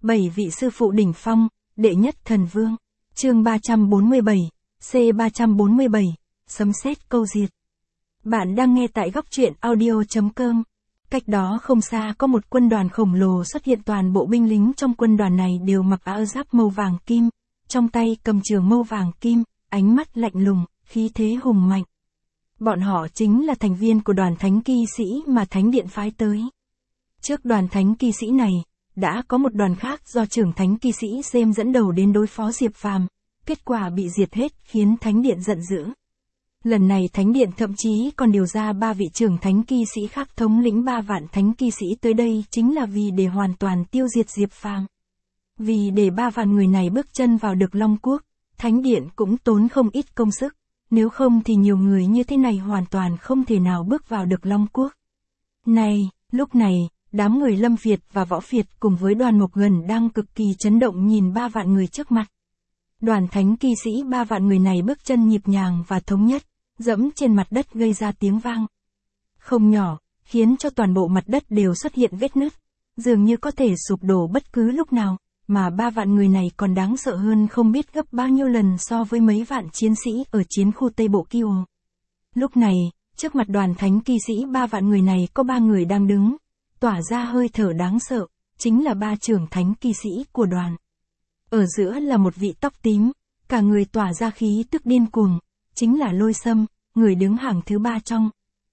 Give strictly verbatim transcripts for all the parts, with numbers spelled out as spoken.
Bảy vị sư phụ đỉnh phong, đệ nhất thần vương. Chương ba trăm bốn mươi bảy, C ba trăm bốn mươi bảy, sấm sét câu diệt. Bạn đang nghe tại góc truyện audio.com. Cách đó không xa có một quân đoàn khổng lồ xuất hiện, toàn bộ binh lính trong quân đoàn này đều mặc áo giáp màu vàng kim, trong tay cầm trường mâu vàng kim, ánh mắt lạnh lùng, khí thế hùng mạnh. Bọn họ chính là thành viên của đoàn thánh kỵ sĩ mà Thánh Điện phái tới. Trước đoàn thánh kỵ sĩ này, đã có một đoàn khác do trưởng thánh kỵ sĩ James dẫn đầu đến đối phó Diệp Phàm, kết quả bị diệt hết khiến Thánh Điện giận dữ. Lần này Thánh Điện thậm chí còn điều ra ba vị trưởng thánh kỵ sĩ khác thống lĩnh ba vạn thánh kỵ sĩ tới đây chính là vì để hoàn toàn tiêu diệt Diệp Phàm. Vì để ba vạn người này bước chân vào được Long Quốc, Thánh Điện cũng tốn không ít công sức, nếu không thì nhiều người như thế này hoàn toàn không thể nào bước vào được Long Quốc. Này, lúc này, đám người Lâm Việt và Võ Việt cùng với đoàn Mộc Gần đang cực kỳ chấn động nhìn ba vạn người trước mặt. Đoàn thánh kỵ sĩ ba vạn người này bước chân nhịp nhàng và thống nhất, dẫm trên mặt đất gây ra tiếng vang không nhỏ, khiến cho toàn bộ mặt đất đều xuất hiện vết nứt, dường như có thể sụp đổ bất cứ lúc nào, mà ba vạn người này còn đáng sợ hơn không biết gấp bao nhiêu lần so với mấy vạn chiến sĩ ở chiến khu Tây Bộ Kiêu. Lúc này, trước mặt đoàn thánh kỵ sĩ ba vạn người này có ba người đang đứng, tỏa ra hơi thở đáng sợ, chính là ba trưởng thánh kỵ sĩ của đoàn. Ở giữa là một vị tóc tím, cả người tỏa ra khí tức điên cuồng, chính là Lôi Sâm, người đứng hàng thứ ba trong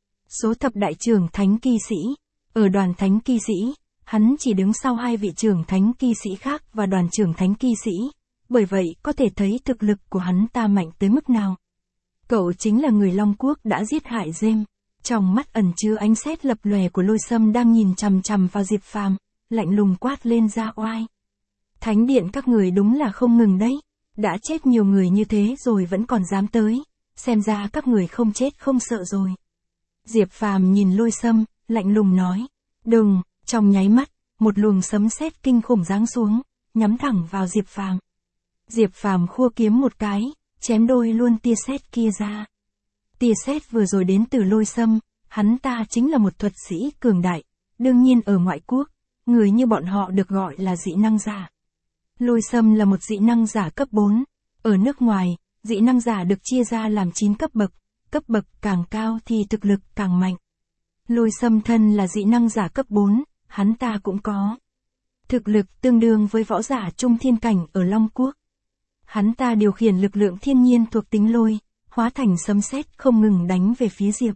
số thập đại trưởng thánh kỵ sĩ. Ở đoàn thánh kỵ sĩ, hắn chỉ đứng sau hai vị trưởng thánh kỵ sĩ khác và đoàn trưởng thánh kỵ sĩ, bởi vậy có thể thấy thực lực của hắn ta mạnh tới mức nào. Cậu chính là người Long Quốc đã giết hại James. Trong mắt ẩn chứa ánh sét lập lòe của Lôi Sâm đang nhìn chằm chằm vào Diệp Phàm, lạnh lùng quát lên ra oai. Thánh Điện các người đúng là không ngừng đấy, đã chết nhiều người như thế rồi vẫn còn dám tới, xem ra các người không chết không sợ rồi. Diệp Phàm nhìn Lôi Sâm, lạnh lùng nói, đừng. Trong nháy mắt, một luồng sấm sét kinh khủng giáng xuống, nhắm thẳng vào Diệp Phàm. Diệp Phàm khua kiếm một cái, chém đôi luôn tia sét kia ra. Tia sét vừa rồi đến từ Lôi Sâm, hắn ta chính là một thuật sĩ cường đại, đương nhiên ở ngoại quốc, người như bọn họ được gọi là dị năng giả. Lôi Sâm là một dị năng giả cấp bốn, ở nước ngoài, dị năng giả được chia ra làm chín cấp bậc, cấp bậc càng cao thì thực lực càng mạnh. Lôi Sâm thân là dị năng giả cấp bốn, hắn ta cũng có thực lực tương đương với võ giả trung thiên cảnh ở Long Quốc. Hắn ta điều khiển lực lượng thiên nhiên thuộc tính lôi, hóa thành sấm sét không ngừng đánh về phía Diệp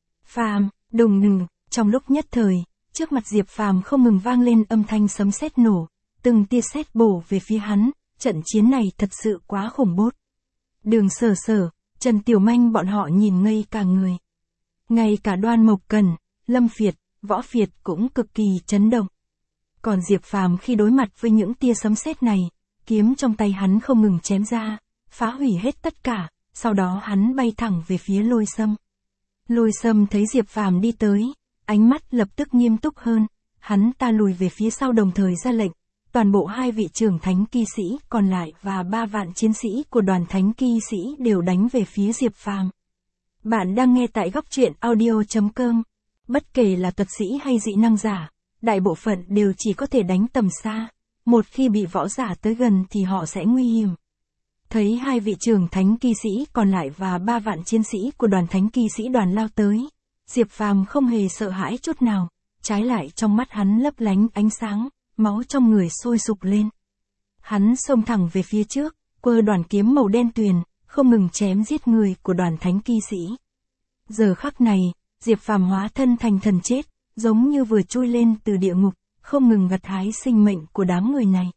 Phàm. Đùng đùng, trong lúc nhất thời, trước mặt Diệp Phàm không ngừng vang lên âm thanh sấm sét nổ, từng tia sét bổ về phía hắn, trận chiến này thật sự quá khủng bố. Đường Sở Sở, Trần Tiểu Manh bọn họ nhìn ngây cả người. Ngay cả Đoan Mộc Cần, Lâm Việt, Võ Việt cũng cực kỳ chấn động. Còn Diệp Phàm khi đối mặt với những tia sấm sét này, kiếm trong tay hắn không ngừng chém ra, phá hủy hết tất cả, sau đó hắn bay thẳng về phía Lôi Sâm. Lôi Sâm thấy Diệp Phàm đi tới, ánh mắt lập tức nghiêm túc hơn, hắn ta lùi về phía sau đồng thời ra lệnh, toàn bộ hai vị trưởng thánh kỵ sĩ còn lại và ba vạn chiến sĩ của đoàn thánh kỵ sĩ đều đánh về phía Diệp Phàm. Bạn đang nghe tại góc truyện audio.com. Bất kể là thuật sĩ hay dị năng giả, đại bộ phận đều chỉ có thể đánh tầm xa, một khi bị võ giả tới gần thì họ sẽ nguy hiểm. Thấy hai vị trưởng thánh kỵ sĩ còn lại và ba vạn chiến sĩ của đoàn thánh kỵ sĩ đoàn lao tới, Diệp Phàm không hề sợ hãi chút nào, trái lại trong mắt hắn lấp lánh ánh sáng, máu trong người sôi sục lên. Hắn xông thẳng về phía trước, quơ đoàn kiếm màu đen tuyền, không ngừng chém giết người của đoàn thánh kỵ sĩ. Giờ khắc này, Diệp Phàm hóa thân thành thần chết, giống như vừa trôi lên từ địa ngục, không ngừng gặt hái sinh mệnh của đám người này.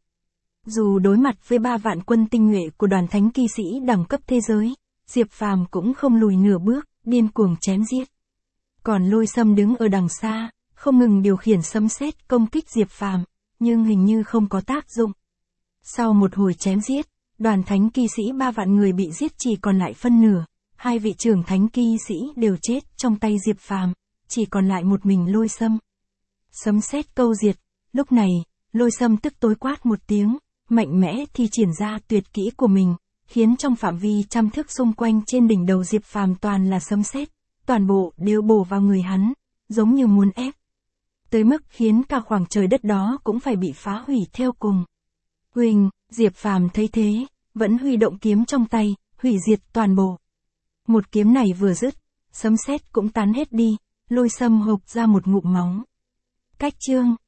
Dù đối mặt với ba vạn quân tinh nhuệ của đoàn thánh kỵ sĩ đẳng cấp thế giới, Diệp Phàm cũng không lùi nửa bước, điên cuồng chém giết. Còn Lôi Sâm đứng ở đằng xa, không ngừng điều khiển sấm sét công kích Diệp Phàm, nhưng hình như không có tác dụng. Sau một hồi chém giết, đoàn thánh kỵ sĩ ba vạn người bị giết chỉ còn lại phân nửa, hai vị trưởng thánh kỵ sĩ đều chết trong tay Diệp Phàm, chỉ còn lại một mình Lôi Sâm. Sấm sét câu diệt, lúc này, Lôi Sâm tức tối quát một tiếng, mạnh mẽ thi triển ra tuyệt kỹ của mình, khiến trong phạm vi trăm thước xung quanh trên đỉnh đầu Diệp Phàm toàn là sấm sét, toàn bộ đều bổ vào người hắn, giống như muốn ép tới mức khiến cả khoảng trời đất đó cũng phải bị phá hủy theo cùng. Huỳnh, Diệp Phàm thấy thế, vẫn huy động kiếm trong tay, hủy diệt toàn bộ. Một kiếm này vừa dứt, sấm sét cũng tán hết đi, Lôi Sâm hộc ra một ngụm máu. Cách chương